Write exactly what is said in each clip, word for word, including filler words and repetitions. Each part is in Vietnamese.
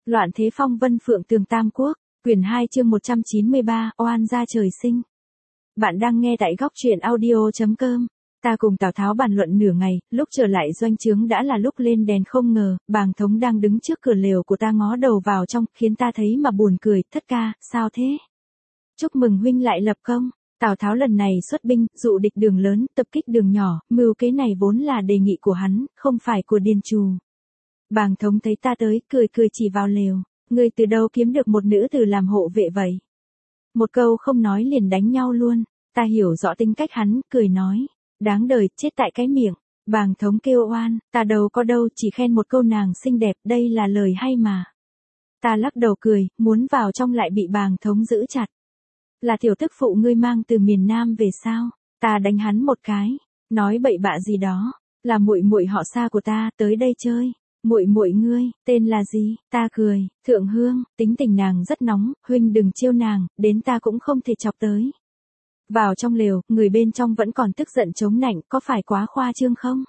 Loạn thế phong vân phượng tường tam quốc, quyển hai chương một trăm chín mươi ba, oan gia trời sinh. Bạn đang nghe tại góc truyện audio chấm com. Ta cùng Tào Tháo bàn luận nửa ngày, lúc trở lại doanh trướng đã là lúc lên đèn, không ngờ, Bàng Thống đang đứng trước cửa lều của ta ngó đầu vào trong, khiến ta thấy mà buồn cười. Thất ca, sao thế? Chúc mừng huynh lại lập công. Tào Tháo lần này xuất binh, dụ địch đường lớn, tập kích đường nhỏ, mưu kế này vốn là đề nghị của hắn, không phải của Điền Trù. Bàng Thống thấy ta tới, cười cười chỉ vào lều. Ngươi từ đâu kiếm được một nữ tử làm hộ vệ vậy? Một câu không nói liền đánh nhau luôn. Ta hiểu rõ tính cách hắn, cười nói. Đáng đời, chết tại cái miệng. Bàng Thống kêu oan, ta đâu có đâu, chỉ khen một câu nàng xinh đẹp, đây là lời hay mà. Ta lắc đầu cười, muốn vào trong lại bị Bàng Thống giữ chặt. Là tiểu tức phụ ngươi mang từ miền Nam về sao? Ta đánh hắn một cái, nói bậy bạ gì đó, là muội muội họ Sa của ta, tới đây chơi. Muội muội ngươi, tên là gì? Ta cười, Thượng Hương, tính tình nàng rất nóng, huynh đừng chiêu nàng, đến ta cũng không thể chọc tới. Vào trong lều, người bên trong vẫn còn tức giận chống nạnh, có phải quá khoa trương không?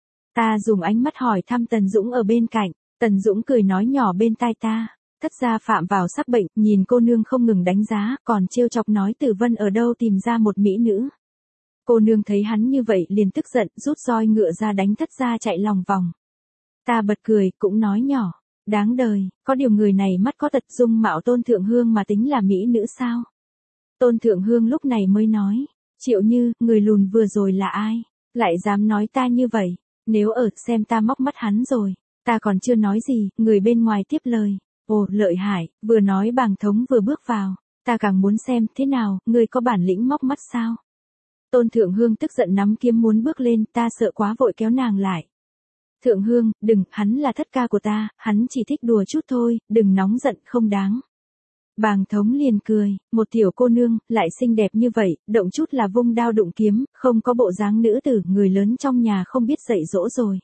Ta dùng ánh mắt hỏi thăm Tần Dũng ở bên cạnh, Tần Dũng cười nói nhỏ bên tai ta, thất gia phạm vào sắp bệnh, nhìn cô nương không ngừng đánh giá, còn trêu chọc nói Tử Vân ở đâu tìm ra một mỹ nữ. Cô nương thấy hắn như vậy liền tức giận, rút roi ngựa ra đánh thất gia chạy lòng vòng. Ta bật cười, cũng nói nhỏ, đáng đời, có điều người này mắt có tật, dung mạo Tôn Thượng Hương mà tính là mỹ nữ sao? Tôn Thượng Hương lúc này mới nói, Triệu Như, người lùn vừa rồi là ai? Lại dám nói ta như vậy, nếu ở xem ta móc mắt hắn rồi. Ta còn chưa nói gì, người bên ngoài tiếp lời, ồ, lợi hại, vừa nói Bàng Thống vừa bước vào, ta càng muốn xem, thế nào, người có bản lĩnh móc mắt sao? Tôn Thượng Hương tức giận nắm kiếm muốn bước lên, ta sợ quá vội kéo nàng lại. Thượng Hương, đừng, hắn là thất ca của ta, hắn chỉ thích đùa chút thôi, đừng nóng giận, không đáng. Bàng Thống liền cười, một tiểu cô nương, lại xinh đẹp như vậy, động chút là vung đao đụng kiếm, không có bộ dáng nữ tử, người lớn trong nhà không biết dạy dỗ rồi.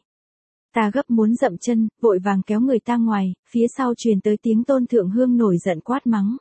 Ta gấp muốn dậm chân, vội vàng kéo người ta ngoài, phía sau truyền tới tiếng Tôn Thượng Hương nổi giận quát mắng.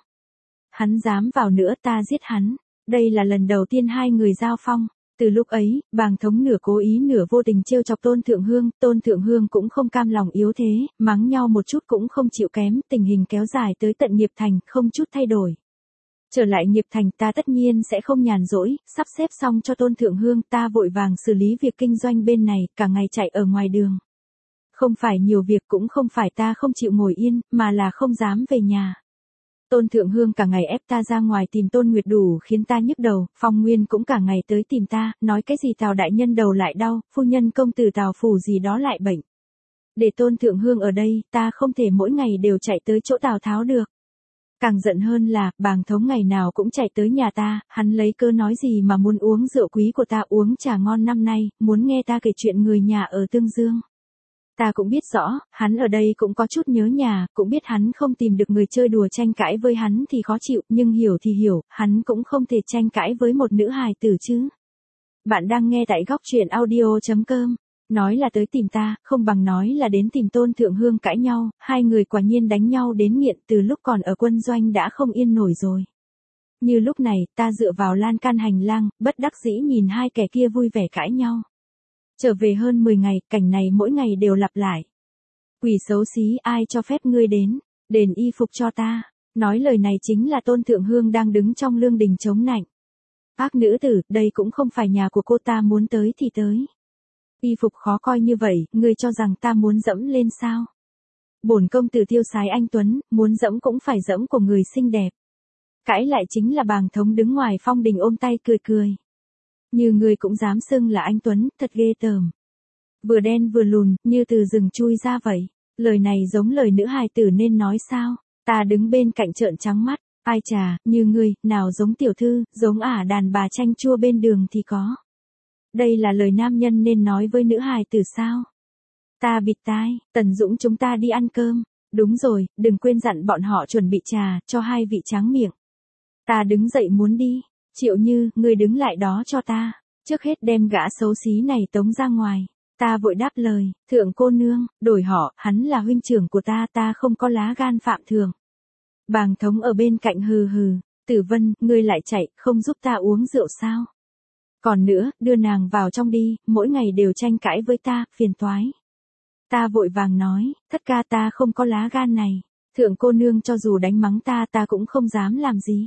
Hắn dám vào nữa, ta giết hắn. Đây là lần đầu tiên hai người giao phong. Từ lúc ấy, Bàng Thống nửa cố ý nửa vô tình trêu chọc Tôn Thượng Hương, Tôn Thượng Hương cũng không cam lòng yếu thế, mắng nhau một chút cũng không chịu kém, tình hình kéo dài tới tận Nghiệp Thành, không chút thay đổi. Trở lại Nghiệp Thành ta tất nhiên sẽ không nhàn rỗi, sắp xếp xong cho Tôn Thượng Hương, ta vội vàng xử lý việc kinh doanh bên này, cả ngày chạy ở ngoài đường. Không phải nhiều việc, cũng không phải ta không chịu ngồi yên, mà là không dám về nhà. Tôn Thượng Hương cả ngày ép ta ra ngoài tìm Tôn Nguyệt đủ khiến ta nhức đầu, Phong Nguyên cũng cả ngày tới tìm ta, nói cái gì Tào đại nhân đầu lại đau, phu nhân công tử Tào phủ gì đó lại bệnh. Để Tôn Thượng Hương ở đây, ta không thể mỗi ngày đều chạy tới chỗ Tào Tháo được. Càng giận hơn là, Bàng Thống ngày nào cũng chạy tới nhà ta, hắn lấy cơ nói gì mà muốn uống rượu quý của ta, uống trà ngon năm nay, muốn nghe ta kể chuyện người nhà ở Tương Dương. Ta cũng biết rõ, hắn ở đây cũng có chút nhớ nhà, cũng biết hắn không tìm được người chơi đùa tranh cãi với hắn thì khó chịu, nhưng hiểu thì hiểu, hắn cũng không thể tranh cãi với một nữ hài tử chứ. Bạn đang nghe tại góc truyện audio chấm com, nói là tới tìm ta, không bằng nói là đến tìm Tôn Thượng Hương cãi nhau, hai người quả nhiên đánh nhau đến nghiện, từ lúc còn ở quân doanh đã không yên nổi rồi. Như lúc này, ta dựa vào lan can hành lang, bất đắc dĩ nhìn hai kẻ kia vui vẻ cãi nhau. Trở về hơn mười ngày, cảnh này mỗi ngày đều lặp lại. Quỷ xấu xí, ai cho phép ngươi đến, đền y phục cho ta. Nói lời này chính là Tôn Thượng Hương đang đứng trong lương đình chống nạnh. Ác nữ tử, đây cũng không phải nhà của cô, ta muốn tới thì tới. Y phục khó coi như vậy, ngươi cho rằng ta muốn dẫm lên sao? Bổn công tử tiêu sái anh tuấn, muốn dẫm cũng phải dẫm của người xinh đẹp. Cãi lại chính là Bàng Thống đứng ngoài phong đình ôm tay cười cười. Như người cũng dám xưng là anh tuấn, thật ghê tởm. Vừa đen vừa lùn, như từ rừng chui ra vậy. Lời này giống lời nữ hài tử nên nói sao? Ta đứng bên cạnh trợn trắng mắt. Ai chà, như ngươi, nào giống tiểu thư, giống ả đàn bà chanh chua bên đường thì có. Đây là lời nam nhân nên nói với nữ hài tử sao? Ta bịt tai, Tần Dũng chúng ta đi ăn cơm. Đúng rồi, đừng quên dặn bọn họ chuẩn bị trà, cho hai vị tráng miệng. Ta đứng dậy muốn đi. Triệu Như, ngươi đứng lại đó cho ta, trước hết đem gã xấu xí này tống ra ngoài. Ta vội đáp lời, thượng cô nương, đổi họ, hắn là huynh trưởng của ta, ta không có lá gan phạm thường. Bàng Thống ở bên cạnh hừ hừ, Tử Vân, ngươi lại chạy, không giúp ta uống rượu sao? Còn nữa, đưa nàng vào trong đi, mỗi ngày đều tranh cãi với ta, phiền toái. Ta vội vàng nói, thất ca ta không có lá gan này. Thượng cô nương cho dù đánh mắng ta ta cũng không dám làm gì.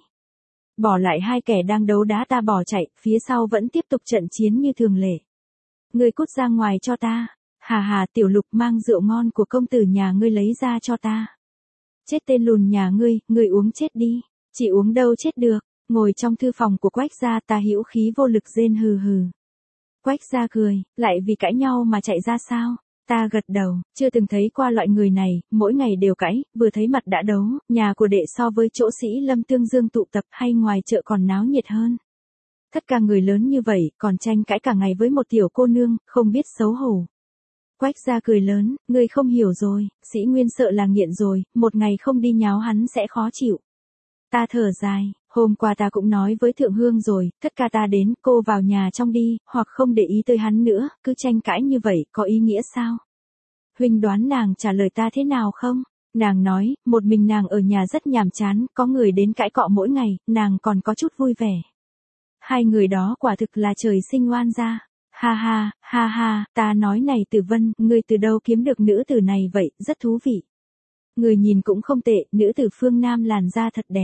Bỏ lại hai kẻ đang đấu đá ta bỏ chạy, phía sau vẫn tiếp tục trận chiến như thường lệ. Ngươi cút ra ngoài cho ta. Hà hà, Tiểu Lục, mang rượu ngon của công tử nhà ngươi lấy ra cho ta. Chết tên lùn nhà ngươi, ngươi uống chết đi. Chỉ uống đâu chết được. Ngồi trong thư phòng của Quách gia, ta hữu khí vô lực rên hừ hừ. Quách gia cười, lại vì cãi nhau mà chạy ra sao? Ta gật đầu, chưa từng thấy qua loại người này, mỗi ngày đều cãi, vừa thấy mặt đã đấu, nhà của đệ so với chỗ Sĩ Lâm Tương Dương tụ tập hay ngoài chợ còn náo nhiệt hơn. Tất cả người lớn như vậy, còn tranh cãi cả ngày với một tiểu cô nương, không biết xấu hổ. Quách gia cười lớn, ngươi không hiểu rồi, Sĩ Nguyên sợ là nghiện rồi, một ngày không đi nháo hắn sẽ khó chịu. Ta thở dài, hôm qua ta cũng nói với Thượng Hương rồi, tất cả ta đến, cô vào nhà trong đi, hoặc không để ý tới hắn nữa, cứ tranh cãi như vậy, có ý nghĩa sao? Huynh đoán nàng trả lời ta thế nào không? Nàng nói, một mình nàng ở nhà rất nhàm chán, có người đến cãi cọ mỗi ngày, nàng còn có chút vui vẻ. Hai người đó quả thực là trời sinh oan gia. Ha ha, ha ha, ta nói này Tử Vân, ngươi từ đâu kiếm được nữ tử này vậy, rất thú vị. Người nhìn cũng không tệ, nữ tử phương Nam làn da thật đẹp.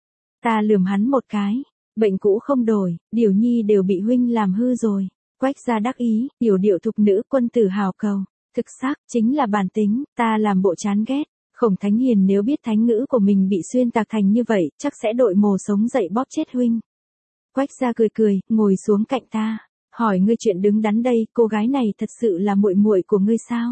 Ta lườm hắn một cái, bệnh cũ không đổi, Điểu Nhi đều bị huynh làm hư rồi. Quách gia đắc ý, Điểu điệu thục nữ quân tử hào cầu, thực xác, chính là bản tính, ta làm bộ chán ghét. Khổng Thánh Hiền nếu biết thánh ngữ của mình bị xuyên tạc thành như vậy, chắc sẽ đội mồ sống dậy bóp chết huynh. Quách gia cười cười, ngồi xuống cạnh ta, hỏi ngươi chuyện đứng đắn đây, cô gái này thật sự là muội muội của ngươi sao?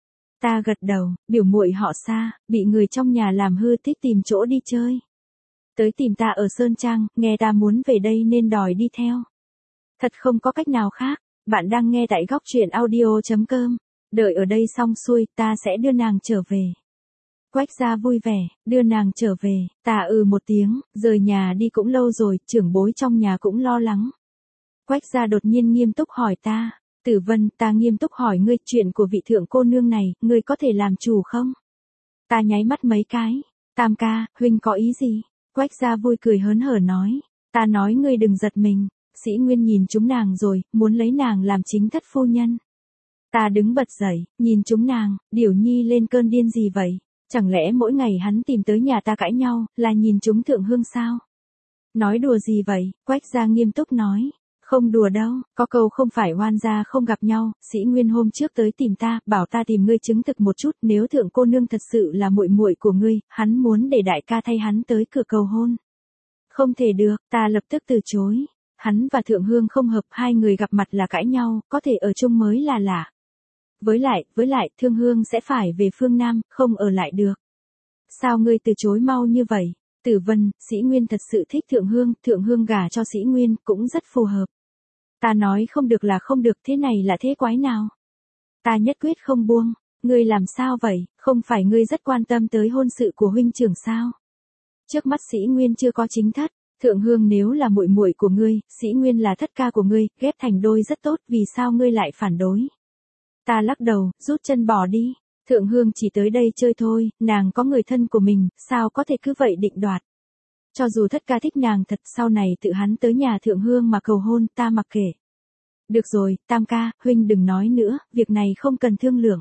Ta gật đầu, biểu muội họ Sa, bị người trong nhà làm hư thích tìm chỗ đi chơi. Tới tìm ta ở Sơn Trang, nghe ta muốn về đây nên đòi đi theo. Thật không có cách nào khác, bạn đang nghe tại góc truyện audio chấm com. Đợi ở đây xong xuôi, ta sẽ đưa nàng trở về. Quách gia vui vẻ, đưa nàng trở về, ta ừ một tiếng, rời nhà đi cũng lâu rồi, trưởng bối trong nhà cũng lo lắng. Quách gia đột nhiên nghiêm túc hỏi ta, Tử Vân, ta nghiêm túc hỏi ngươi chuyện của vị thượng cô nương này, ngươi có thể làm chủ không? Ta nháy mắt mấy cái, Tam ca, huynh có ý gì? Quách gia vui cười hớn hở nói, ta nói ngươi đừng giật mình, Sĩ Nguyên nhìn chúng nàng rồi, muốn lấy nàng làm chính thất phu nhân. Ta đứng bật dậy, nhìn chúng nàng, Điểu Nhi lên cơn điên gì vậy? Chẳng lẽ mỗi ngày hắn tìm tới nhà ta cãi nhau, là nhìn chúng Thượng Hương sao? Nói đùa gì vậy? Quách gia nghiêm túc nói, không đùa đâu, có câu không phải oan gia không gặp nhau, Sĩ Nguyên hôm trước tới tìm ta, bảo ta tìm ngươi chứng thực một chút, nếu thượng cô nương thật sự là muội muội của ngươi, hắn muốn để đại ca thay hắn tới cửa cầu hôn. Không thể được, ta lập tức từ chối. Hắn và Thượng Hương không hợp, hai người gặp mặt là cãi nhau, có thể ở chung mới là lạ. Với lại, với lại, Thương Hương sẽ phải về phương Nam, không ở lại được. Sao ngươi từ chối mau như vậy? Tử Vân, Sĩ Nguyên thật sự thích Thượng Hương, Thượng Hương gả cho Sĩ Nguyên, cũng rất phù hợp. Ta nói không được là không được, thế này là thế quái nào? Ta nhất quyết không buông, ngươi làm sao vậy, không phải ngươi rất quan tâm tới hôn sự của huynh trưởng sao? Trước mắt Sĩ Nguyên chưa có chính thất, Thượng Hương nếu là muội muội của ngươi, Sĩ Nguyên là thất ca của ngươi, ghép thành đôi rất tốt, vì sao ngươi lại phản đối? Ta lắc đầu, rút chân bỏ đi. Thượng Hương chỉ tới đây chơi thôi, nàng có người thân của mình, sao có thể cứ vậy định đoạt. Cho dù thất ca thích nàng thật, sau này tự hắn tới nhà Thượng Hương mà cầu hôn, ta mặc kệ. Được rồi, Tam ca, huynh đừng nói nữa, việc này không cần thương lượng.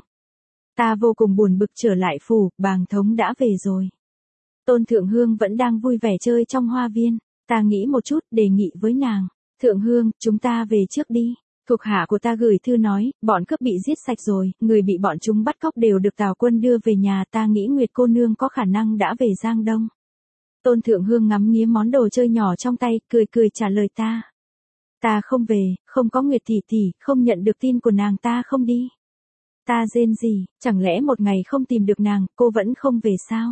Ta vô cùng buồn bực trở lại phủ, bàng thống đã về rồi. Tôn Thượng Hương vẫn đang vui vẻ chơi trong hoa viên, ta nghĩ một chút, đề nghị với nàng. Thượng Hương, chúng ta về trước đi. Thuộc hạ của ta gửi thư nói, bọn cướp bị giết sạch rồi, người bị bọn chúng bắt cóc đều được Tào Quân đưa về nhà, ta nghĩ Nguyệt cô nương có khả năng đã về Giang Đông. Tôn Thượng Hương ngắm nghía món đồ chơi nhỏ trong tay, cười cười trả lời ta. Ta không về, không có Nguyệt tỷ tỷ, không nhận được tin của nàng ta không đi. Ta rên gì, chẳng lẽ một ngày không tìm được nàng, cô vẫn không về sao?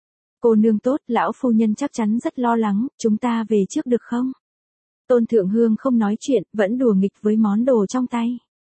Cô nương tốt, lão phu nhân chắc chắn rất lo lắng, chúng ta về trước được không? Tôn Thượng Hương không nói chuyện, vẫn đùa nghịch với món đồ trong tay.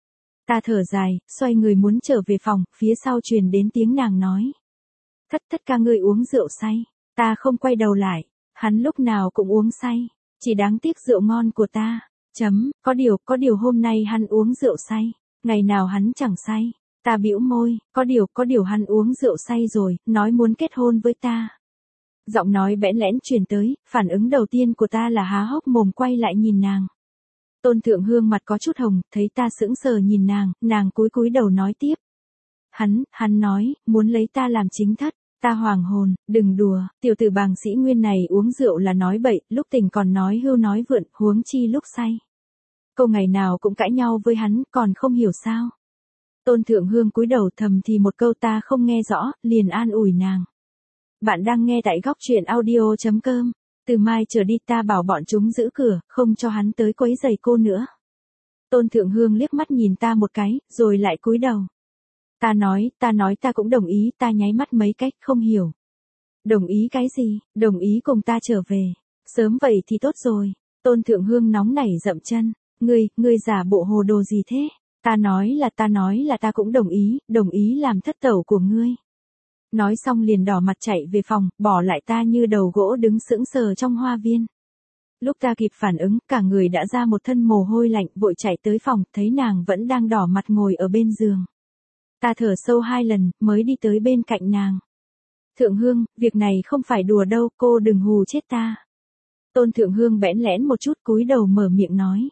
Ta thở dài, xoay người muốn trở về phòng, phía sau truyền đến tiếng nàng nói. Thất thất ca ngươi uống rượu say. Ta không quay đầu lại, hắn lúc nào cũng uống say, chỉ đáng tiếc rượu ngon của ta. Chấm, có điều, có điều hôm nay hắn uống rượu say, ngày nào hắn chẳng say. Ta bĩu môi, có điều, có điều hắn uống rượu say rồi, nói muốn kết hôn với ta. Giọng nói bẽn lẽn truyền tới, phản ứng đầu tiên của ta là há hốc mồm quay lại nhìn nàng. Tôn Thượng Hương mặt có chút hồng, thấy ta sững sờ nhìn nàng, nàng cúi cúi đầu nói tiếp. Hắn, hắn nói, muốn lấy ta làm chính thất. Ta hoàng hồn, đừng đùa, tiểu tử Bàng Sĩ Nguyên này uống rượu là nói bậy, lúc tỉnh còn nói hưu nói vượn, huống chi lúc say. Cô ngày nào cũng cãi nhau với hắn, còn không hiểu sao. Tôn Thượng Hương cúi đầu thầm thì một câu ta không nghe rõ, liền an ủi nàng. Bạn đang nghe tại góc truyện audio chấm com. Từ mai trở đi ta bảo bọn chúng giữ cửa, không cho hắn tới quấy rầy cô nữa. Tôn Thượng Hương liếc mắt nhìn ta một cái, rồi lại cúi đầu. Ta nói, ta nói ta cũng đồng ý, ta nháy mắt mấy cách, không hiểu. Đồng ý cái gì, đồng ý cùng ta trở về. Sớm vậy thì tốt rồi. Tôn Thượng Hương nóng nảy dậm chân. Ngươi, ngươi giả bộ hồ đồ gì thế? Ta nói là ta nói là ta cũng đồng ý, đồng ý làm thất tẩu của ngươi. Nói xong liền đỏ mặt chạy về phòng, bỏ lại ta như đầu gỗ đứng sững sờ trong hoa viên. Lúc ta kịp phản ứng, cả người đã ra một thân mồ hôi lạnh, vội chạy tới phòng, thấy nàng vẫn đang đỏ mặt ngồi ở bên giường. Ta thở sâu hai lần, mới đi tới bên cạnh nàng. Thượng Hương, việc này không phải đùa đâu, cô đừng hù chết ta. Tôn Thượng Hương bẽn lẽn một chút cúi đầu mở miệng nói.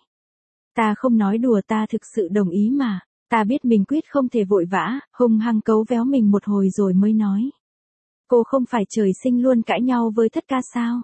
Ta không nói đùa, ta thực sự đồng ý mà. Ta biết mình quyết không thể vội vã, hung hăng cấu véo mình một hồi rồi mới nói. Cô không phải trời sinh luôn cãi nhau với thất ca sao?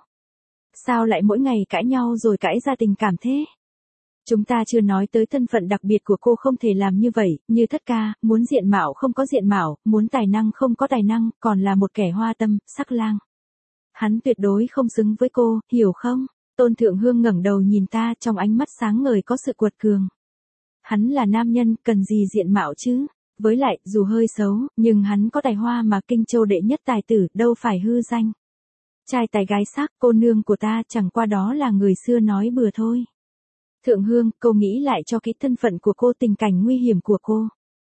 Sao lại mỗi ngày cãi nhau rồi cãi ra tình cảm thế? Chúng ta chưa nói tới thân phận đặc biệt của cô không thể làm như vậy, như thất ca, muốn diện mạo không có diện mạo, muốn tài năng không có tài năng, còn là một kẻ hoa tâm, sắc lang. Hắn tuyệt đối không xứng với cô, hiểu không? Tôn Thượng Hương ngẩng đầu nhìn ta, trong ánh mắt sáng ngời có sự cuột cường. Hắn là nam nhân, cần gì diện mạo chứ? Với lại, dù hơi xấu, nhưng hắn có tài hoa mà Kinh Châu đệ nhất tài tử, đâu phải hư danh. Trai tài gái sắc, cô nương của ta chẳng qua đó là người xưa nói bừa thôi. Thượng Hương, cô nghĩ lại cho cái thân phận của cô, tình cảnh nguy hiểm của cô.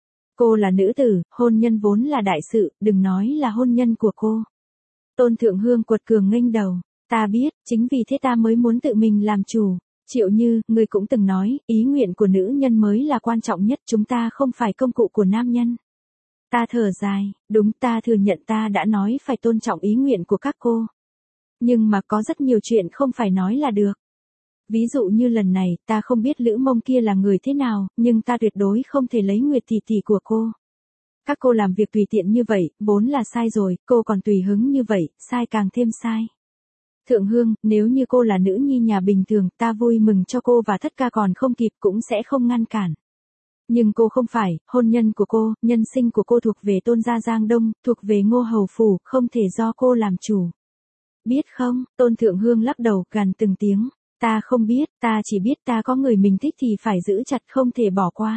Cô là nữ tử, hôn nhân vốn là đại sự, đừng nói là hôn nhân của cô. Tôn Thượng Hương quật cường nghênh đầu. Ta biết, chính vì thế ta mới muốn tự mình làm chủ. Triệu Như, ngươi cũng từng nói, ý nguyện của nữ nhân mới là quan trọng nhất, chúng ta không phải công cụ của nam nhân. Ta thở dài, đúng, ta thừa nhận ta đã nói phải tôn trọng ý nguyện của các cô. Nhưng mà có rất nhiều chuyện không phải nói là được. Ví dụ như lần này, ta không biết Lữ Mông kia là người thế nào, nhưng ta tuyệt đối không thể lấy Nguyệt tỷ tỷ của cô. Các cô làm việc tùy tiện như vậy, vốn là sai rồi, cô còn tùy hứng như vậy, sai càng thêm sai. Thượng Hương, nếu như cô là nữ nhi nhà bình thường, ta vui mừng cho cô và thất ca còn không kịp cũng sẽ không ngăn cản. Nhưng cô không phải, hôn nhân của cô, nhân sinh của cô thuộc về Tôn gia Giang Đông, thuộc về Ngô Hầu Phủ, không thể do cô làm chủ. Biết không, Tôn Thượng Hương lắc đầu, gằn từng tiếng. Ta không biết, ta chỉ biết ta có người mình thích thì phải giữ chặt, không thể bỏ qua.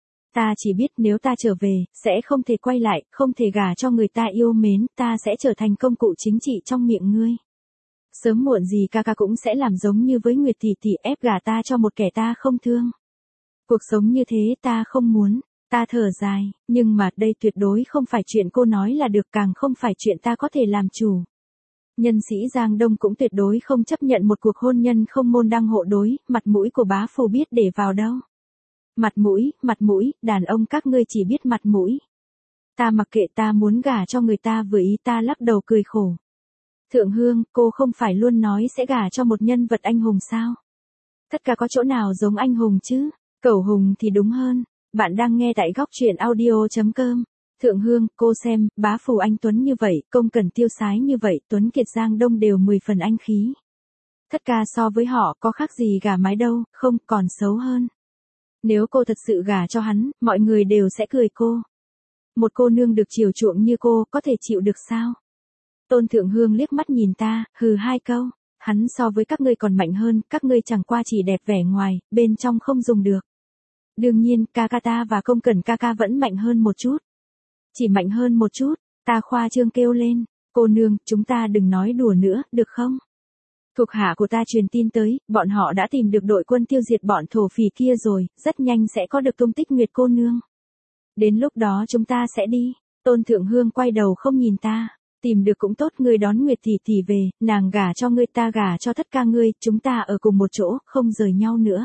Ta chỉ biết nếu ta trở về, sẽ không thể quay lại, không thể gả cho người ta yêu mến, ta sẽ trở thành công cụ chính trị trong miệng ngươi. Sớm muộn gì ca ca cũng sẽ làm giống như với Nguyệt tỷ tỷ, ép gả ta cho một kẻ ta không thương. Cuộc sống như thế ta không muốn, ta thở dài, nhưng mà đây tuyệt đối không phải chuyện cô nói là được, càng không phải chuyện ta có thể làm chủ. Nhân sĩ Giang Đông cũng tuyệt đối không chấp nhận một cuộc hôn nhân không môn đăng hộ đối, mặt mũi của bá phụ biết để vào đâu. Mặt mũi, mặt mũi, đàn ông các ngươi chỉ biết mặt mũi. Ta mặc kệ, ta muốn gả cho người ta vừa ý, ta lắc đầu cười khổ. Thượng Hương, cô không phải luôn nói sẽ gả cho một nhân vật anh hùng sao? Tất cả có chỗ nào giống anh hùng chứ? Cẩu hùng thì đúng hơn. Bạn đang nghe tại góc truyện audio chấm com. Thượng Hương, cô xem, bá phù anh Tuấn như vậy, công cần tiêu sái như vậy, Tuấn Kiệt Giang Đông đều mười phần anh khí. Thất ca so với họ có khác gì gà mái đâu, không, còn xấu hơn. Nếu cô thật sự gả cho hắn, mọi người đều sẽ cười cô. Một cô nương được chiều chuộng như cô, có thể chịu được sao? Tôn Thượng Hương liếc mắt nhìn ta, hừ hai câu. Hắn so với các ngươi còn mạnh hơn, các ngươi chẳng qua chỉ đẹp vẻ ngoài, bên trong không dùng được. Đương nhiên, ca ca ta và công cẩn ca ca vẫn mạnh hơn một chút. Chỉ mạnh hơn một chút, ta khoa trương kêu lên. Cô nương, chúng ta đừng nói đùa nữa, được không? Thuộc hạ của ta truyền tin tới, bọn họ đã tìm được đội quân tiêu diệt bọn thổ phỉ kia rồi, rất nhanh sẽ có được tung tích Nguyệt cô nương. Đến lúc đó chúng ta sẽ đi. Tôn Thượng Hương quay đầu không nhìn ta. Tìm được cũng tốt, ngươi đón Nguyệt tỷ tỷ về, nàng gả cho ngươi, ta gả cho thất ca ngươi, chúng ta ở cùng một chỗ, không rời nhau nữa.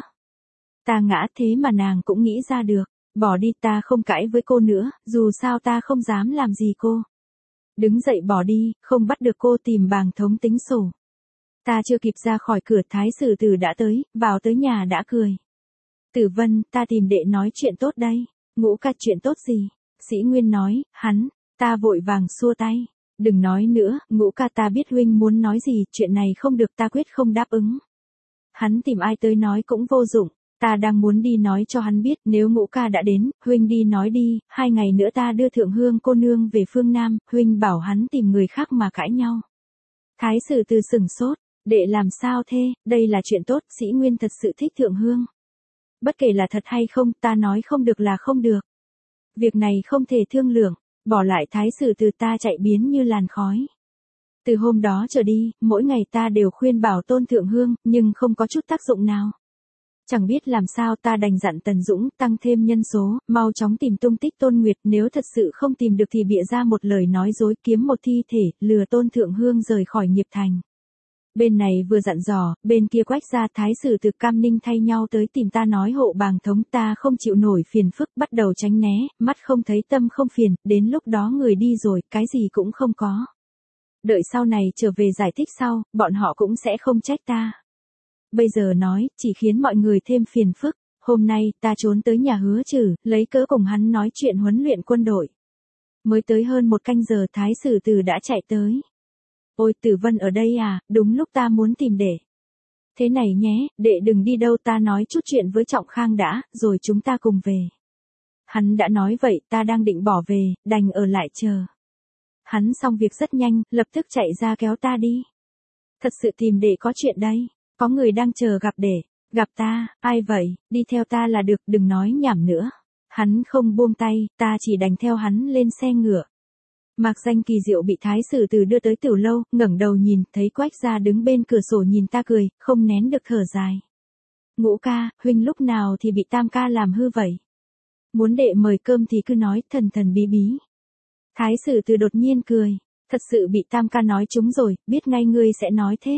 Ta ngã thế mà nàng cũng nghĩ ra được. Bỏ đi, ta không cãi với cô nữa, dù sao ta không dám làm gì cô. Đứng dậy bỏ đi, không bắt được cô, tìm Bàng Thống tính sổ. Ta chưa kịp ra khỏi cửa, Thái Sử Tử đã tới, vào tới nhà đã cười. Tử Vân, ta tìm đệ nói chuyện tốt đây. Ngũ ca, chuyện tốt gì? Sĩ Nguyên nói, hắn, ta vội vàng xua tay. Đừng nói nữa, Ngũ ca ta biết huynh muốn nói gì, chuyện này không được, ta quyết không đáp ứng. Hắn tìm ai tới nói cũng vô dụng, ta đang muốn đi nói cho hắn biết, nếu Ngũ ca đã đến, huynh đi nói đi, hai ngày nữa ta đưa Thượng Hương cô nương về phương Nam, huynh bảo hắn tìm người khác mà cãi nhau. Thái sử từ sừng sốt, đệ làm sao thế, đây là chuyện tốt, Sĩ Nguyên thật sự thích Thượng Hương. Bất kể là thật hay không, ta nói không được là không được. Việc này không thể thương lượng, bỏ lại thái sử từ ta chạy biến như làn khói. Từ hôm đó trở đi, mỗi ngày ta đều khuyên bảo Tôn Thượng Hương, nhưng không có chút tác dụng nào. Chẳng biết làm sao, ta đành dặn Tần Dũng tăng thêm nhân số, mau chóng tìm tung tích Tôn Nguyệt, nếu thật sự không tìm được thì bịa ra một lời nói dối, kiếm một thi thể, lừa Tôn Thượng Hương rời khỏi nghiệp thành. Bên này vừa dặn dò, bên kia Quách gia thái sử từ Cam Ninh thay nhau tới tìm ta nói hộ Bàng Thống, ta không chịu nổi phiền phức, bắt đầu tránh né, mắt không thấy tâm không phiền, đến lúc đó người đi rồi, cái gì cũng không có. Đợi sau này trở về giải thích sau, bọn họ cũng sẽ không trách ta. Bây giờ nói, chỉ khiến mọi người thêm phiền phức. Hôm nay, ta trốn tới nhà Hứa Trừ, lấy cớ cùng hắn nói chuyện huấn luyện quân đội. Mới tới hơn một canh giờ thái sử từ đã chạy tới. Ôi, Tử Vân ở đây à, đúng lúc ta muốn tìm đệ. Thế này nhé, đệ đừng đi đâu, ta nói chút chuyện với Trọng Khang đã, rồi chúng ta cùng về. Hắn đã nói vậy, ta đang định bỏ về, đành ở lại chờ. Hắn xong việc rất nhanh, lập tức chạy ra kéo ta đi. Thật sự tìm đệ có chuyện đây, có người đang chờ gặp đệ. Gặp ta, ai vậy, đi theo ta là được, đừng nói nhảm nữa. Hắn không buông tay, ta chỉ đành theo hắn lên xe ngựa. Mạc Danh Kỳ Diệu bị thái sử từ đưa tới tiểu lâu, ngẩng đầu nhìn, thấy Quách gia đứng bên cửa sổ nhìn ta cười, không nén được thở dài. Ngũ ca, huynh lúc nào thì bị Tam ca làm hư vậy? Muốn đệ mời cơm thì cứ nói, thần thần bí bí. Thái sử từ đột nhiên cười, thật sự bị Tam ca nói trúng rồi, biết ngay ngươi sẽ nói thế.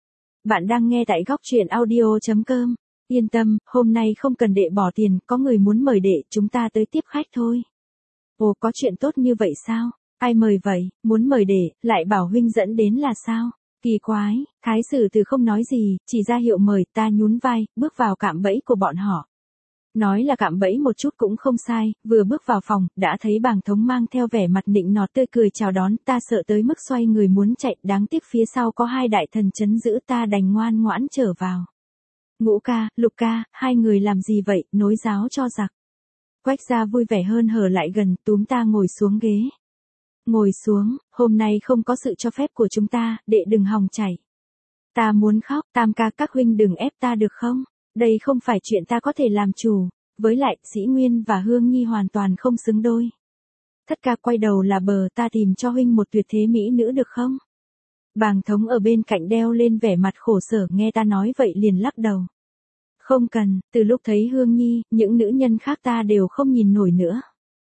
Bạn đang nghe tại góc truyện audio chấm com. Yên tâm, hôm nay không cần đệ bỏ tiền, có người muốn mời đệ, chúng ta tới tiếp khách thôi. Ồ, có chuyện tốt như vậy sao? Ai mời vậy, muốn mời đệ, lại bảo huynh dẫn đến là sao? Kỳ quái, thái sử từ không nói gì, chỉ ra hiệu mời, ta nhún vai, bước vào cạm bẫy của bọn họ. Nói là cạm bẫy một chút cũng không sai, vừa bước vào phòng, đã thấy Bàng Thống mang theo vẻ mặt nịnh nọt tươi cười chào đón, ta sợ tới mức xoay người muốn chạy, đáng tiếc phía sau có hai đại thần trấn giữ, ta đành ngoan ngoãn trở vào. Ngũ ca, Lục ca, hai người làm gì vậy, nối giáo cho giặc. Quách gia vui vẻ hơn hở lại gần, túm ta ngồi xuống ghế. Ngồi xuống, hôm nay không có sự cho phép của chúng ta, đệ đừng hòng chảy. Ta muốn khóc, Tam ca các huynh đừng ép ta được không? Đây không phải chuyện ta có thể làm chủ, với lại, Sĩ Nguyên và Hương Nhi hoàn toàn không xứng đôi. Thất ca quay đầu là bờ, ta tìm cho huynh một tuyệt thế mỹ nữ được không? Bàng Thống ở bên cạnh đeo lên vẻ mặt khổ sở, nghe ta nói vậy liền lắc đầu. Không cần, từ lúc thấy Hương Nhi, những nữ nhân khác ta đều không nhìn nổi nữa.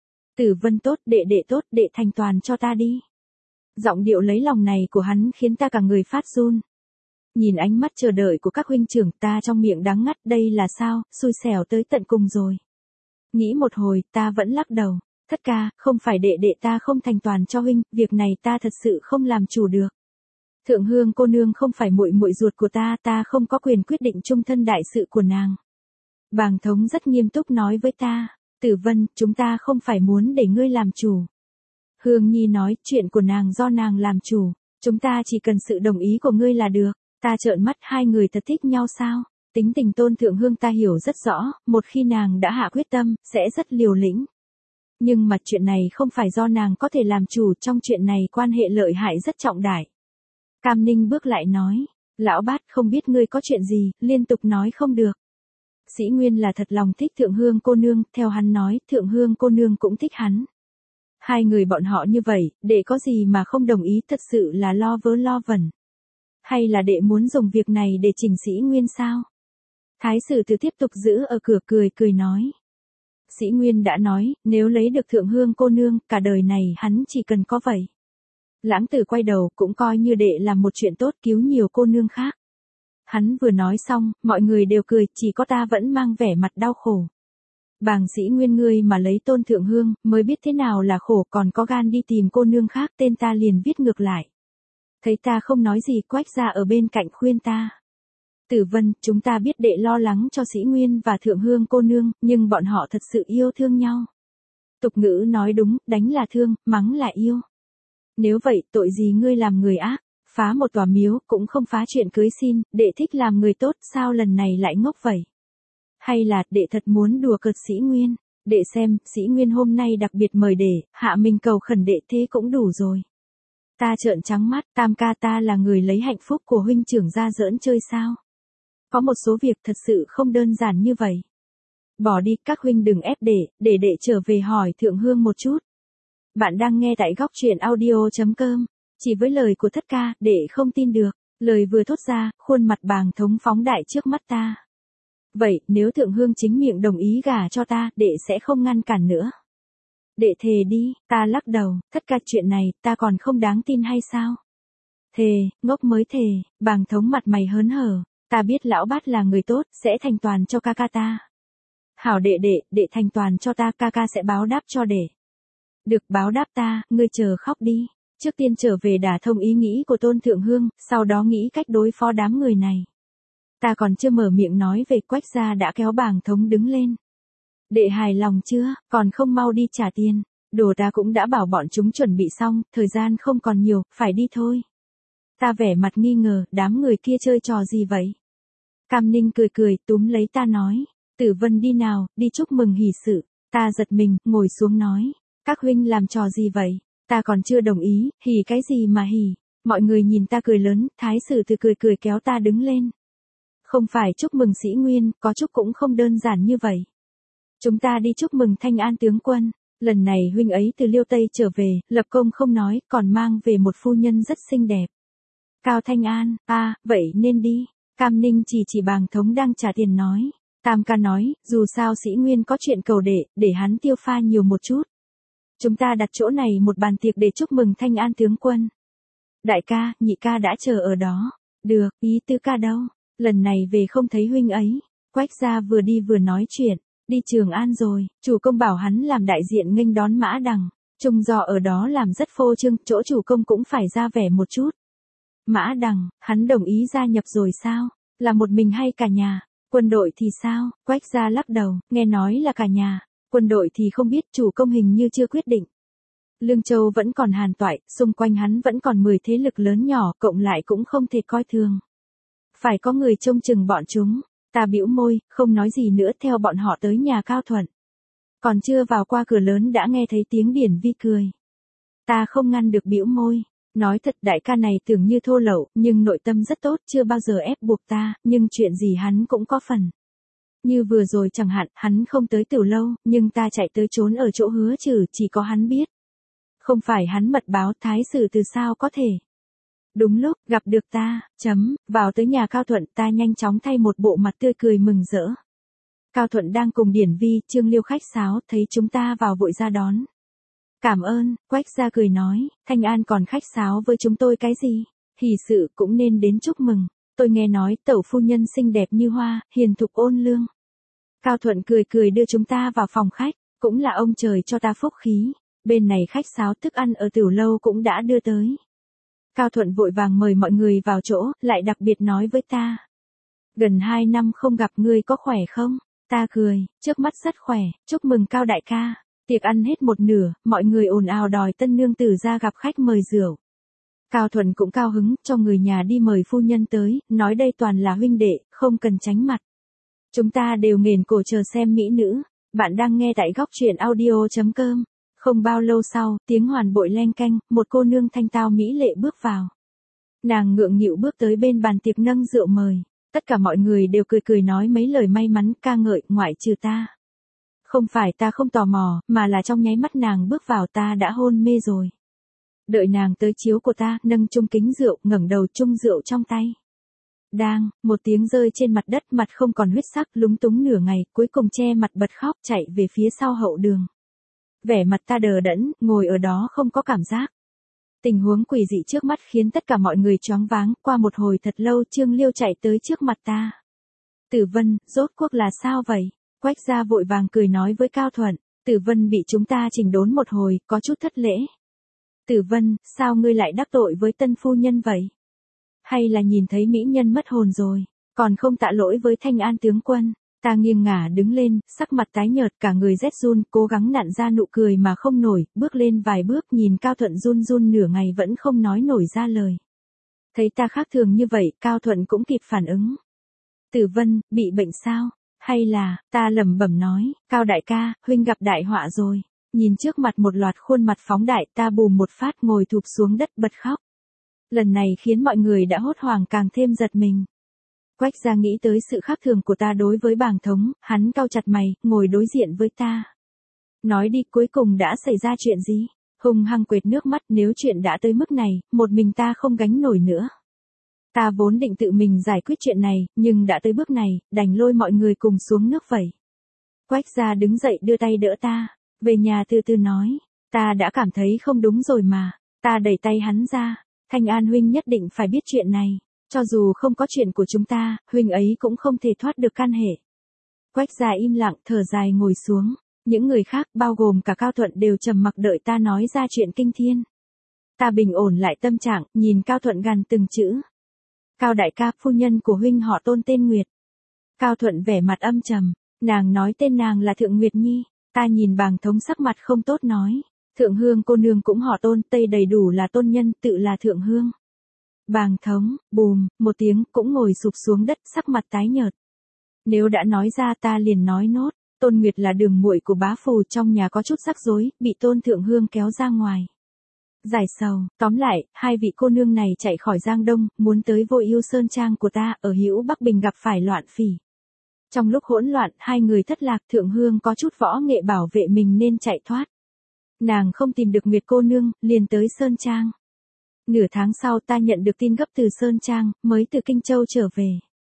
Tử Vân tốt, đệ đệ tốt, đệ thành toàn cho ta đi. Giọng điệu lấy lòng này của hắn khiến ta cả người phát run. Nhìn ánh mắt chờ đợi của các huynh trưởng, ta trong miệng đắng ngắt, đây là sao, xui xẻo tới tận cùng rồi. Nghĩ một hồi, ta vẫn lắc đầu. Thất ca, không phải đệ đệ ta không thành toàn cho huynh, việc này ta thật sự không làm chủ được. Thượng Hương cô nương không phải muội muội ruột của ta, ta không có quyền quyết định chung thân đại sự của nàng. Bàng Thống rất nghiêm túc nói với ta, Tử Vân, chúng ta không phải muốn để ngươi làm chủ. Hương Nhi nói, chuyện của nàng do nàng làm chủ, chúng ta chỉ cần sự đồng ý của ngươi là được. Ta trợn mắt, hai người thật thích nhau sao? Tính tình Tôn Thượng Hương ta hiểu rất rõ, một khi nàng đã hạ quyết tâm, sẽ rất liều lĩnh. Nhưng mà chuyện này không phải do nàng có thể làm chủ, trong chuyện này quan hệ lợi hại rất trọng đại. Cam Ninh bước lại nói, lão bát không biết ngươi có chuyện gì, liên tục nói không được. Sĩ Nguyên là thật lòng thích Thượng Hương cô nương, theo hắn nói, Thượng Hương cô nương cũng thích hắn. Hai người bọn họ như vậy, đệ có gì mà không đồng ý, thật sự là lo vớ lo vẩn. Hay là đệ muốn dùng việc này để chỉnh Sĩ Nguyên sao? Thái sử từ tiếp tục giữ ở cửa cười cười nói. Sĩ Nguyên đã nói, nếu lấy được Thượng Hương cô nương, cả đời này hắn chỉ cần có vậy. Lãng Tử quay đầu, cũng coi như đệ làm một chuyện tốt, cứu nhiều cô nương khác. Hắn vừa nói xong, mọi người đều cười, chỉ có ta vẫn mang vẻ mặt đau khổ. Bàng Sĩ Nguyên ngươi mà lấy Tôn Thượng Hương, mới biết thế nào là khổ, còn có gan đi tìm cô nương khác, tên ta liền viết ngược lại. Thấy ta không nói gì, Quách gia ở bên cạnh khuyên ta. Tử Vân, chúng ta biết đệ lo lắng cho Sĩ Nguyên và Thượng Hương cô nương, nhưng bọn họ thật sự yêu thương nhau. Tục ngữ nói đúng, đánh là thương, mắng là yêu. Nếu vậy, tội gì ngươi làm người ác, phá một tòa miếu, cũng không phá chuyện cưới xin, đệ thích làm người tốt, sao lần này lại ngốc vậy? Hay là, đệ thật muốn đùa cợt Sĩ Nguyên? Đệ xem, Sĩ Nguyên hôm nay đặc biệt mời đệ, hạ mình cầu khẩn đệ thế cũng đủ rồi. Ta trợn trắng mắt, Tam ca ta là người lấy hạnh phúc của huynh trưởng ra giỡn chơi sao? Có một số việc thật sự không đơn giản như vậy. Bỏ đi, các huynh đừng ép đệ, để đệ trở về hỏi Thượng Hương một chút. Bạn đang nghe tại góc truyện audio.com. Chỉ với lời của Thất ca, đệ không tin được. Lời vừa thốt ra, khuôn mặt Bàng Thống phóng đại trước mắt ta. Vậy, nếu Thượng Hương chính miệng đồng ý gả cho ta, đệ sẽ không ngăn cản nữa. Đệ thề đi, ta lắc đầu, Thất ca chuyện này, ta còn không đáng tin hay sao? Thề, ngốc mới thề, Bàng Thống mặt mày hớn hở, ta biết lão bát là người tốt, sẽ thành toàn cho ca ca ta. Hảo đệ đệ, đệ thành toàn cho ta, ca ca sẽ báo đáp cho đệ. Được báo đáp ta, ngươi chờ khóc đi. Trước tiên trở về đả thông ý nghĩ của Tôn Thượng Hương, sau đó nghĩ cách đối phó đám người này. Ta còn chưa mở miệng nói về, Quách gia đã kéo Bàng Thống đứng lên. Đệ hài lòng chưa, còn không mau đi trả tiền. Đồ ta cũng đã bảo bọn chúng chuẩn bị xong, thời gian không còn nhiều, phải đi thôi. Ta vẻ mặt nghi ngờ, đám người kia chơi trò gì vậy? Cam Ninh cười cười, túm lấy ta nói. Tử Vân đi nào, đi chúc mừng hỷ sự. Ta giật mình, ngồi xuống nói. Các huynh làm trò gì vậy? Ta còn chưa đồng ý, hỉ cái gì mà hỉ? Mọi người nhìn ta cười lớn, thái sử từ cười cười kéo ta đứng lên. Không phải chúc mừng Sĩ Nguyên, có chúc cũng không đơn giản như vậy. Chúng ta đi chúc mừng Thanh An tướng quân. Lần này huynh ấy từ Liêu Tây trở về, lập công không nói, còn mang về một phu nhân rất xinh đẹp. Cao Thanh An, à, vậy nên đi. Cam Ninh chỉ chỉ Bàng Thống đang trả tiền nói. Tam ca nói, dù sao Sĩ Nguyên có chuyện cầu đệ, để hắn tiêu pha nhiều một chút. Chúng ta đặt chỗ này một bàn tiệc để chúc mừng Thanh An tướng quân. Đại ca, nhị ca đã chờ ở đó. Được, ý tứ ca đâu? Lần này về không thấy huynh ấy. Quách gia vừa đi vừa nói chuyện. Đi Trường An rồi, chủ công bảo hắn làm đại diện nghênh đón Mã Đằng. Trung do ở đó làm rất phô trương, chỗ chủ công cũng phải ra vẻ một chút. Mã Đằng, hắn đồng ý gia nhập rồi sao? Là một mình hay cả nhà? Quân đội thì sao? Quách gia lắc đầu, nghe nói là cả nhà. Quân đội thì không biết, chủ công hình như chưa quyết định. Lương Châu vẫn còn hàn toại, xung quanh hắn vẫn còn mười thế lực lớn nhỏ, cộng lại cũng không thể coi thường. Phải có người trông chừng bọn chúng. Ta bĩu môi, không nói gì nữa, theo bọn họ tới nhà Cao Thuận. Còn chưa vào qua cửa lớn đã nghe thấy tiếng Điển Vi cười. Ta không ngăn được bĩu môi. Nói thật, đại ca này tưởng như thô lậu, nhưng nội tâm rất tốt, chưa bao giờ ép buộc ta, nhưng chuyện gì hắn cũng có phần. Như vừa rồi chẳng hạn, hắn không tới Tiểu Lâu, nhưng ta chạy tới trốn ở chỗ Hứa Trừ, chỉ có hắn biết. Không phải hắn mật báo, thái sử từ sao có thể. Đúng lúc, gặp được ta, chấm, vào tới nhà Cao Thuận, ta nhanh chóng thay một bộ mặt tươi cười mừng rỡ. Cao Thuận đang cùng Điển Vi, Trương Liêu khách sáo, thấy chúng ta vào vội ra đón. Cảm ơn, Quách gia cười nói, Thanh An còn khách sáo với chúng tôi cái gì? Hỷ sự cũng nên đến chúc mừng. Tôi nghe nói tẩu phu nhân xinh đẹp như hoa, hiền thục ôn lương. Cao Thuận cười cười đưa chúng ta vào phòng khách, cũng là ông trời cho ta phúc khí. Bên này khách sáo thức ăn ở Tiểu Lâu cũng đã đưa tới. Cao Thuận vội vàng mời mọi người vào chỗ, lại đặc biệt nói với ta. Gần hai năm không gặp, ngươi có khỏe không? Ta cười, trước mắt rất khỏe, chúc mừng Cao đại ca. Tiệc ăn hết một nửa, mọi người ồn ào đòi tân nương tử ra gặp khách mời rượu. Cao Thuận cũng cao hứng, cho người nhà đi mời phu nhân tới, nói đây toàn là huynh đệ, không cần tránh mặt. Chúng ta đều nghền cổ chờ xem mỹ nữ. Bạn đang nghe tại góc truyện audio.com. Không bao lâu sau, tiếng hoàn bội leng canh, một cô nương thanh tao mỹ lệ bước vào. Nàng ngượng nghịu bước tới bên bàn tiệc nâng rượu mời. Tất cả mọi người đều cười cười nói mấy lời may mắn, ca ngợi, ngoại trừ ta. Không phải ta không tò mò, mà là trong nháy mắt nàng bước vào ta đã hôn mê rồi. Đợi nàng tới chiếu của ta, nâng chung kính rượu, ngẩng đầu chung rượu trong tay. Đang, một tiếng rơi trên mặt đất, mặt không còn huyết sắc, lúng túng nửa ngày, cuối cùng che mặt bật khóc, chạy về phía sau hậu đường. Vẻ mặt ta đờ đẫn, ngồi ở đó không có cảm giác. Tình huống quỷ dị trước mắt khiến tất cả mọi người choáng váng, qua một hồi thật lâu Trương Liêu chạy tới trước mặt ta. Tử Vân, rốt cuộc là sao vậy? Quách gia vội vàng cười nói với Cao Thuận, Tử Vân bị chúng ta chỉnh đốn một hồi, có chút thất lễ. Tử Vân, sao ngươi lại đắc tội với tân phu nhân vậy? Hay là nhìn thấy mỹ nhân mất hồn rồi, còn không tạ lỗi với Thanh An tướng quân? Ta nghiêng ngả đứng lên, sắc mặt tái nhợt cả người rét run, cố gắng nặn ra nụ cười mà không nổi, bước lên vài bước nhìn Cao Thuận run run nửa ngày vẫn không nói nổi ra lời. Thấy ta khác thường như vậy, Cao Thuận cũng kịp phản ứng. Tử Vân, bị bệnh sao? Hay là, ta lẩm bẩm nói, Cao đại ca, huynh gặp đại họa rồi. Nhìn trước mặt một loạt khuôn mặt phóng đại, ta bùm một phát ngồi thụp xuống đất bật khóc. Lần này khiến mọi người đã hốt hoảng càng thêm giật mình. Quách Gia nghĩ tới sự khác thường của ta đối với bàng thống, hắn cau chặt mày, ngồi đối diện với ta. Nói đi, cuối cùng đã xảy ra chuyện gì? Hùng hăng quệt nước mắt, nếu chuyện đã tới mức này, một mình ta không gánh nổi nữa. Ta vốn định tự mình giải quyết chuyện này, nhưng đã tới bước này, đành lôi mọi người cùng xuống nước vậy. Quách Gia đứng dậy đưa tay đỡ ta, về nhà từ từ nói, ta đã cảm thấy không đúng rồi mà. Ta đẩy tay hắn ra, Thanh An huynh nhất định phải biết chuyện này. Cho dù không có chuyện của chúng ta, huynh ấy cũng không thể thoát được can hệ. Quách Gia im lặng, thở dài ngồi xuống. Những người khác, bao gồm cả Cao Thuận đều trầm mặc đợi ta nói ra chuyện kinh thiên. Ta bình ổn lại tâm trạng, nhìn Cao Thuận gằn từng chữ. Cao đại ca, phu nhân của huynh họ Tôn tên Nguyệt. Cao Thuận vẻ mặt âm trầm, nàng nói tên nàng là Thượng Nguyệt Nhi. Ta nhìn bàng thống sắc mặt không tốt nói. Thượng Hương cô nương cũng họ Tôn, Tây đầy đủ là tôn nhân, tự là Thượng Hương. Bàng thống, bùm, một tiếng, cũng ngồi sụp xuống đất, sắc mặt tái nhợt. Nếu đã nói ra ta liền nói nốt, Tôn Nguyệt là đường muội của bá phù, trong nhà có chút rắc rối, bị Tôn Thượng Hương kéo ra ngoài. Giải sầu, tóm lại, hai vị cô nương này chạy khỏi Giang Đông, muốn tới Vô Ưu Sơn Trang của ta, ở Hữu Bắc Bình gặp phải loạn phỉ. Trong lúc hỗn loạn, hai người thất lạc, Thượng Hương có chút võ nghệ bảo vệ mình nên chạy thoát. Nàng không tìm được Nguyệt cô nương, liền tới Sơn Trang. Nửa tháng sau ta nhận được tin gấp từ Sơn Trang, mới từ Kinh Châu trở về.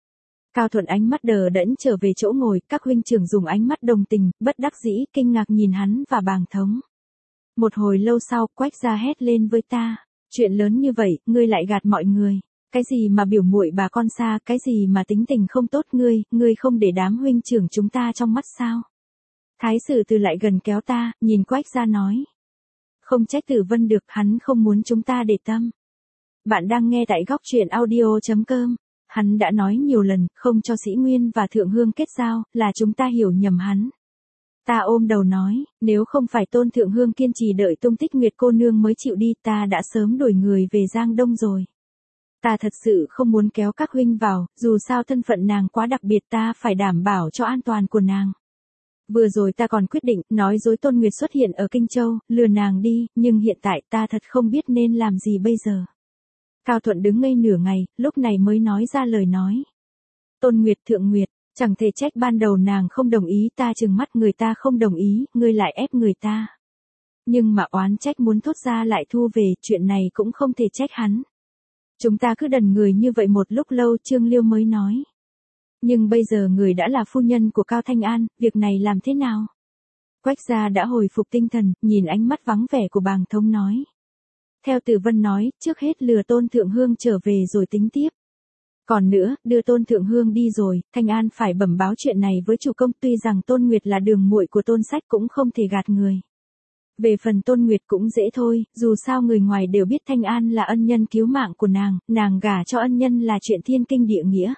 Cao Thuận ánh mắt đờ đẫn trở về chỗ ngồi, các huynh trưởng dùng ánh mắt đồng tình, bất đắc dĩ, kinh ngạc nhìn hắn và bàng thống. Một hồi lâu sau, Quách Gia hét lên với ta, chuyện lớn như vậy, ngươi lại gạt mọi người. Cái gì mà biểu muội bà con xa, cái gì mà tính tình không tốt ngươi, ngươi không để đám huynh trưởng chúng ta trong mắt sao? Thái sử từ lại gần kéo ta, nhìn Quách Gia nói. Không trách Tử Vân được, hắn không muốn chúng ta để tâm. Bạn đang nghe tại góc truyện audio chấm com. Hắn đã nói nhiều lần, không cho Sĩ Nguyên và Thượng Hương kết giao, là chúng ta hiểu nhầm hắn. Ta ôm đầu nói, nếu không phải Tôn Thượng Hương kiên trì đợi tung tích Nguyệt cô nương mới chịu đi, ta đã sớm đuổi người về Giang Đông rồi. Ta thật sự không muốn kéo các huynh vào, dù sao thân phận nàng quá đặc biệt, ta phải đảm bảo cho an toàn của nàng. Vừa rồi ta còn quyết định, nói dối Tôn Nguyệt xuất hiện ở Kinh Châu, lừa nàng đi, nhưng hiện tại ta thật không biết nên làm gì bây giờ. Cao Thuận đứng ngây nửa ngày, lúc này mới nói ra lời nói. Tôn Nguyệt, Thượng Nguyệt, chẳng thể trách ban đầu nàng không đồng ý, ta trừng mắt người ta không đồng ý, ngươi lại ép người ta. Nhưng mà oán trách muốn thốt ra lại thu về, chuyện này cũng không thể trách hắn. Chúng ta cứ đần người như vậy một lúc lâu, Trương Liêu mới nói. Nhưng bây giờ người đã là phu nhân của Cao Thanh An, việc này làm thế nào? Quách Gia đã hồi phục tinh thần, nhìn ánh mắt vắng vẻ của bàng thống nói. Theo Tử Vân nói, trước hết lừa Tôn Thượng Hương trở về rồi tính tiếp. Còn nữa, đưa Tôn Thượng Hương đi rồi, Thanh An phải bẩm báo chuyện này với chủ công, tuy rằng Tôn Nguyệt là đường muội của Tôn Sách cũng không thể gạt người. Về phần Tôn Nguyệt cũng dễ thôi, dù sao người ngoài đều biết Thanh An là ân nhân cứu mạng của nàng, nàng gả cho ân nhân là chuyện thiên kinh địa nghĩa.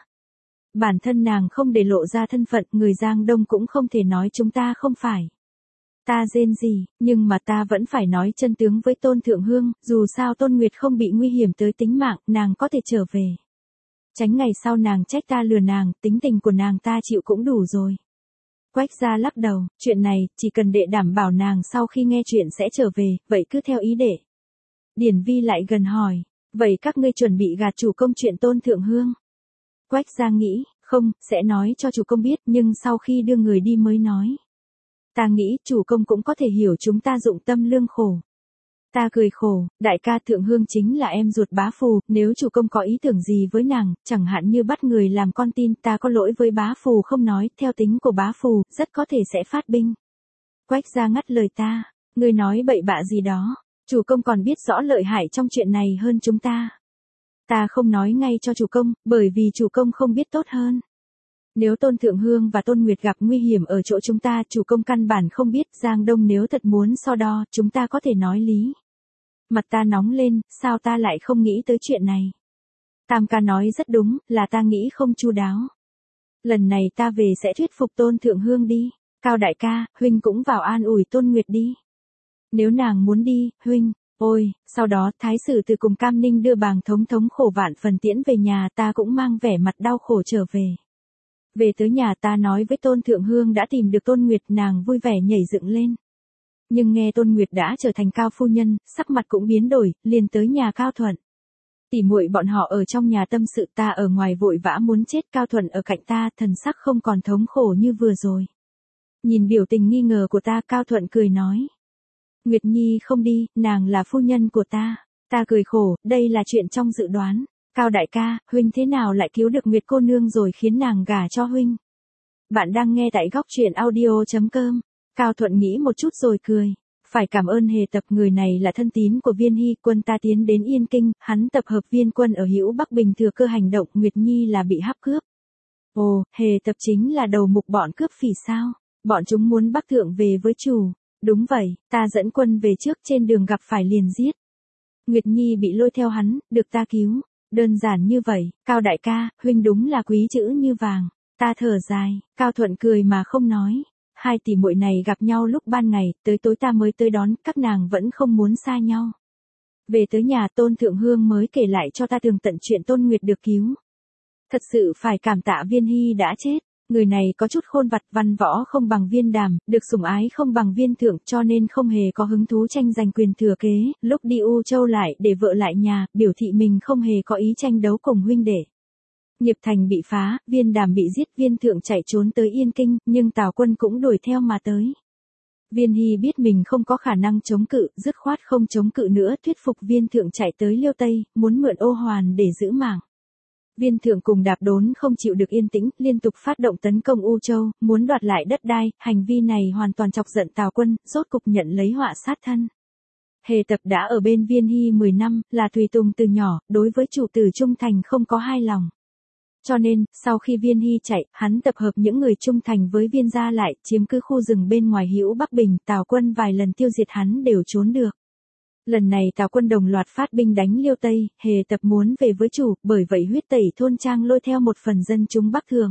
Bản thân nàng không để lộ ra thân phận, người Giang Đông cũng không thể nói chúng ta không phải. Ta rên gì, nhưng mà ta vẫn phải nói chân tướng với Tôn Thượng Hương, dù sao Tôn Nguyệt không bị nguy hiểm tới tính mạng, nàng có thể trở về. Tránh ngày sau nàng trách ta lừa nàng, tính tình của nàng ta chịu cũng đủ rồi. Quách Gia lắc đầu, chuyện này, chỉ cần đệ đảm bảo nàng sau khi nghe chuyện sẽ trở về, vậy cứ theo ý đệ. Điển Vi lại gần hỏi, vậy các ngươi chuẩn bị gạt chủ công chuyện Tôn Thượng Hương? Quách Gia nghĩ, không, sẽ nói cho chủ công biết, nhưng sau khi đưa người đi mới nói. Ta nghĩ chủ công cũng có thể hiểu chúng ta dụng tâm lương khổ. Ta cười khổ, đại ca Thượng Hương chính là em ruột bá phù, nếu chủ công có ý tưởng gì với nàng, chẳng hạn như bắt người làm con tin, ta có lỗi với bá phù không nói, theo tính của bá phù, rất có thể sẽ phát binh. Quách Gia ngắt lời ta, ngươi nói bậy bạ gì đó, chủ công còn biết rõ lợi hại trong chuyện này hơn chúng ta. Ta không nói ngay cho chủ công, bởi vì chủ công không biết tốt hơn. Nếu Tôn Thượng Hương và Tôn Nguyệt gặp nguy hiểm ở chỗ chúng ta, chủ công căn bản không biết, Giang Đông nếu thật muốn so đo, chúng ta có thể nói lý. Mặt ta nóng lên, sao ta lại không nghĩ tới chuyện này? Tam ca nói rất đúng, là ta nghĩ không chu đáo. Lần này ta về sẽ thuyết phục Tôn Thượng Hương đi. Cao đại ca, huynh cũng vào an ủi Tôn Nguyệt đi. Nếu nàng muốn đi, huynh, ôi, sau đó thái sử từ cùng Cam Ninh đưa bàng thống thống khổ vạn phần tiễn về nhà, ta cũng mang vẻ mặt đau khổ trở về. Về tới nhà ta nói với Tôn Thượng Hương đã tìm được Tôn Nguyệt, nàng vui vẻ nhảy dựng lên. Nhưng nghe Tôn Nguyệt đã trở thành Cao phu nhân, sắc mặt cũng biến đổi, liền tới nhà Cao Thuận. Tỉ muội bọn họ ở trong nhà tâm sự, ta ở ngoài vội vã muốn chết, Cao Thuận ở cạnh ta, thần sắc không còn thống khổ như vừa rồi. Nhìn biểu tình nghi ngờ của ta, Cao Thuận cười nói. Nguyệt Nhi không đi, nàng là phu nhân của ta. Ta cười khổ, đây là chuyện trong dự đoán. Cao đại ca, huynh thế nào lại cứu được Nguyệt cô nương rồi khiến nàng gả cho huynh? Bạn đang nghe tại góc truyện audio chấm com. Cao Thuận nghĩ một chút rồi cười. Phải cảm ơn Hề Tập, người này là thân tín của Viên Hy, quân ta tiến đến Yên Kinh, hắn tập hợp viên quân ở Hữu Bắc Bình thừa cơ hành động, Nguyệt Nhi là bị hắc cướp. Ồ, Hề Tập chính là đầu mục bọn cướp phỉ sao? Bọn chúng muốn bắc thượng về với chủ. Đúng vậy, ta dẫn quân về trước, trên đường gặp phải liền giết. Nguyệt Nhi bị lôi theo hắn, được ta cứu. Đơn giản như vậy, Cao đại ca, huynh đúng là quý chữ như vàng. Ta thở dài, Cao Thuận cười mà không nói. Hai tỷ muội này gặp nhau lúc ban ngày, tới tối ta mới tới đón, các nàng vẫn không muốn xa nhau. Về tới nhà, Tôn Thượng Hương mới kể lại cho ta tường tận chuyện Tôn Nguyệt được cứu. Thật sự phải cảm tạ Viên Hy đã chết. Người này có chút khôn vặt, văn võ không bằng Viên Đàm, được sủng ái không bằng Viên Thượng, cho nên không hề có hứng thú tranh giành quyền thừa kế. Lúc đi U Châu lại để vợ lại nhà, biểu thị mình không hề có ý tranh đấu cùng huynh đệ. Nghiệp thành bị phá, Viên Đàm bị giết, Viên Thượng chạy trốn tới Yên Kinh, nhưng Tào Quân cũng đuổi theo mà tới. Viên Hy biết mình không có khả năng chống cự, dứt khoát không chống cự nữa, thuyết phục Viên Thượng chạy tới Liêu Tây, muốn mượn ô hoàn để giữ mạng. Viên Thượng cùng Đạp Đốn không chịu được yên tĩnh, liên tục phát động tấn công U Châu, muốn đoạt lại đất đai, hành vi này hoàn toàn chọc giận Tào Quân, rốt cục nhận lấy họa sát thân. Hề Tập đã ở bên Viên Hy mười năm, là tùy tùng từ nhỏ, đối với chủ tử trung thành không có hai lòng. Cho nên, sau khi Viên Hy chạy, hắn tập hợp những người trung thành với Viên gia lại, chiếm cứ khu rừng bên ngoài Hữu Bắc Bình, Tào Quân vài lần tiêu diệt hắn đều trốn được. Lần này Tào Quân đồng loạt phát binh đánh Liêu Tây, Hề Tập muốn về với chủ, bởi vậy huyết tẩy thôn trang lôi theo một phần dân chúng Bắc Thường.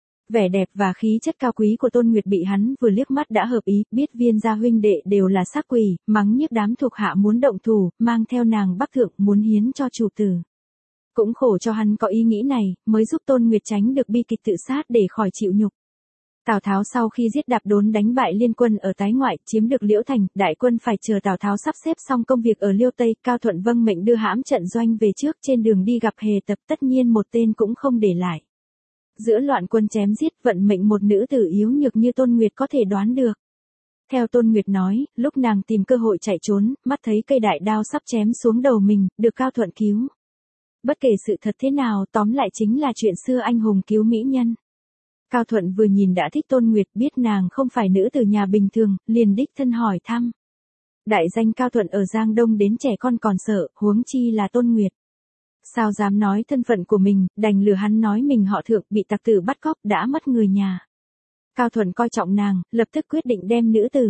Vẻ đẹp và khí chất cao quý của Tôn Nguyệt bị hắn vừa liếc mắt đã hợp ý, biết Viên gia huynh đệ đều là xác quỷ, mắng nhiếc đám thuộc hạ muốn động thủ, mang theo nàng Bắc Thượng muốn hiến cho chủ tử. Cũng khổ cho hắn có ý nghĩ này, mới giúp Tôn Nguyệt tránh được bi kịch tự sát để khỏi chịu nhục. Tào Tháo sau khi giết Đạp Đốn đánh bại liên quân ở Tái Ngoại, chiếm được Liễu Thành, đại quân phải chờ Tào Tháo sắp xếp xong công việc ở Liêu Tây, Cao Thuận vâng mệnh đưa hãm trận doanh về trước, trên đường đi gặp Hề Tập, tất nhiên một tên cũng không để lại. Giữa loạn quân chém giết, vận mệnh một nữ tử yếu nhược như Tôn Nguyệt có thể đoán được. Theo Tôn Nguyệt nói, lúc nàng tìm cơ hội chạy trốn, mắt thấy cây đại đao sắp chém xuống đầu mình, được Cao Thuận cứu. Bất kể sự thật thế nào, tóm lại chính là chuyện xưa anh hùng cứu mỹ nhân. Cao Thuận vừa nhìn đã thích Tôn Nguyệt, biết nàng không phải nữ từ nhà bình thường, liền đích thân hỏi thăm. Đại danh Cao Thuận ở Giang Đông đến trẻ con còn sợ, huống chi là Tôn Nguyệt. Sao dám nói thân phận của mình, đành lừa hắn nói mình họ Thượng, bị tặc tử bắt cóc, đã mất người nhà. Cao Thuận coi trọng nàng, lập tức quyết định đem nữ tử.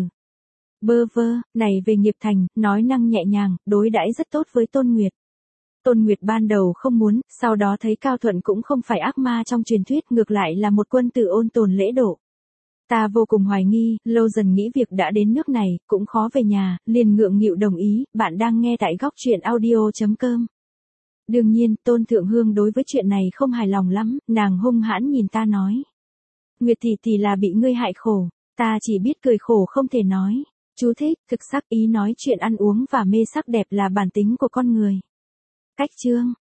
Bơ vơ, này về nghiệp thành, nói năng nhẹ nhàng, đối đãi rất tốt với Tôn Nguyệt. Tôn Nguyệt ban đầu không muốn, sau đó thấy Cao Thuận cũng không phải ác ma trong truyền thuyết, ngược lại là một quân tử ôn tồn lễ độ. Ta vô cùng hoài nghi, lâu dần nghĩ việc đã đến nước này, cũng khó về nhà, liền ngượng nghịu đồng ý, bạn đang nghe tại góc truyện audio chấm com. Đương nhiên, Tôn Thượng Hương đối với chuyện này không hài lòng lắm, nàng hung hãn nhìn ta nói. Nguyệt tỷ tỷ là bị ngươi hại khổ, ta chỉ biết cười khổ không thể nói. Chú thích, thực sắc ý nói chuyện ăn uống và mê sắc đẹp là bản tính của con người. Cách chương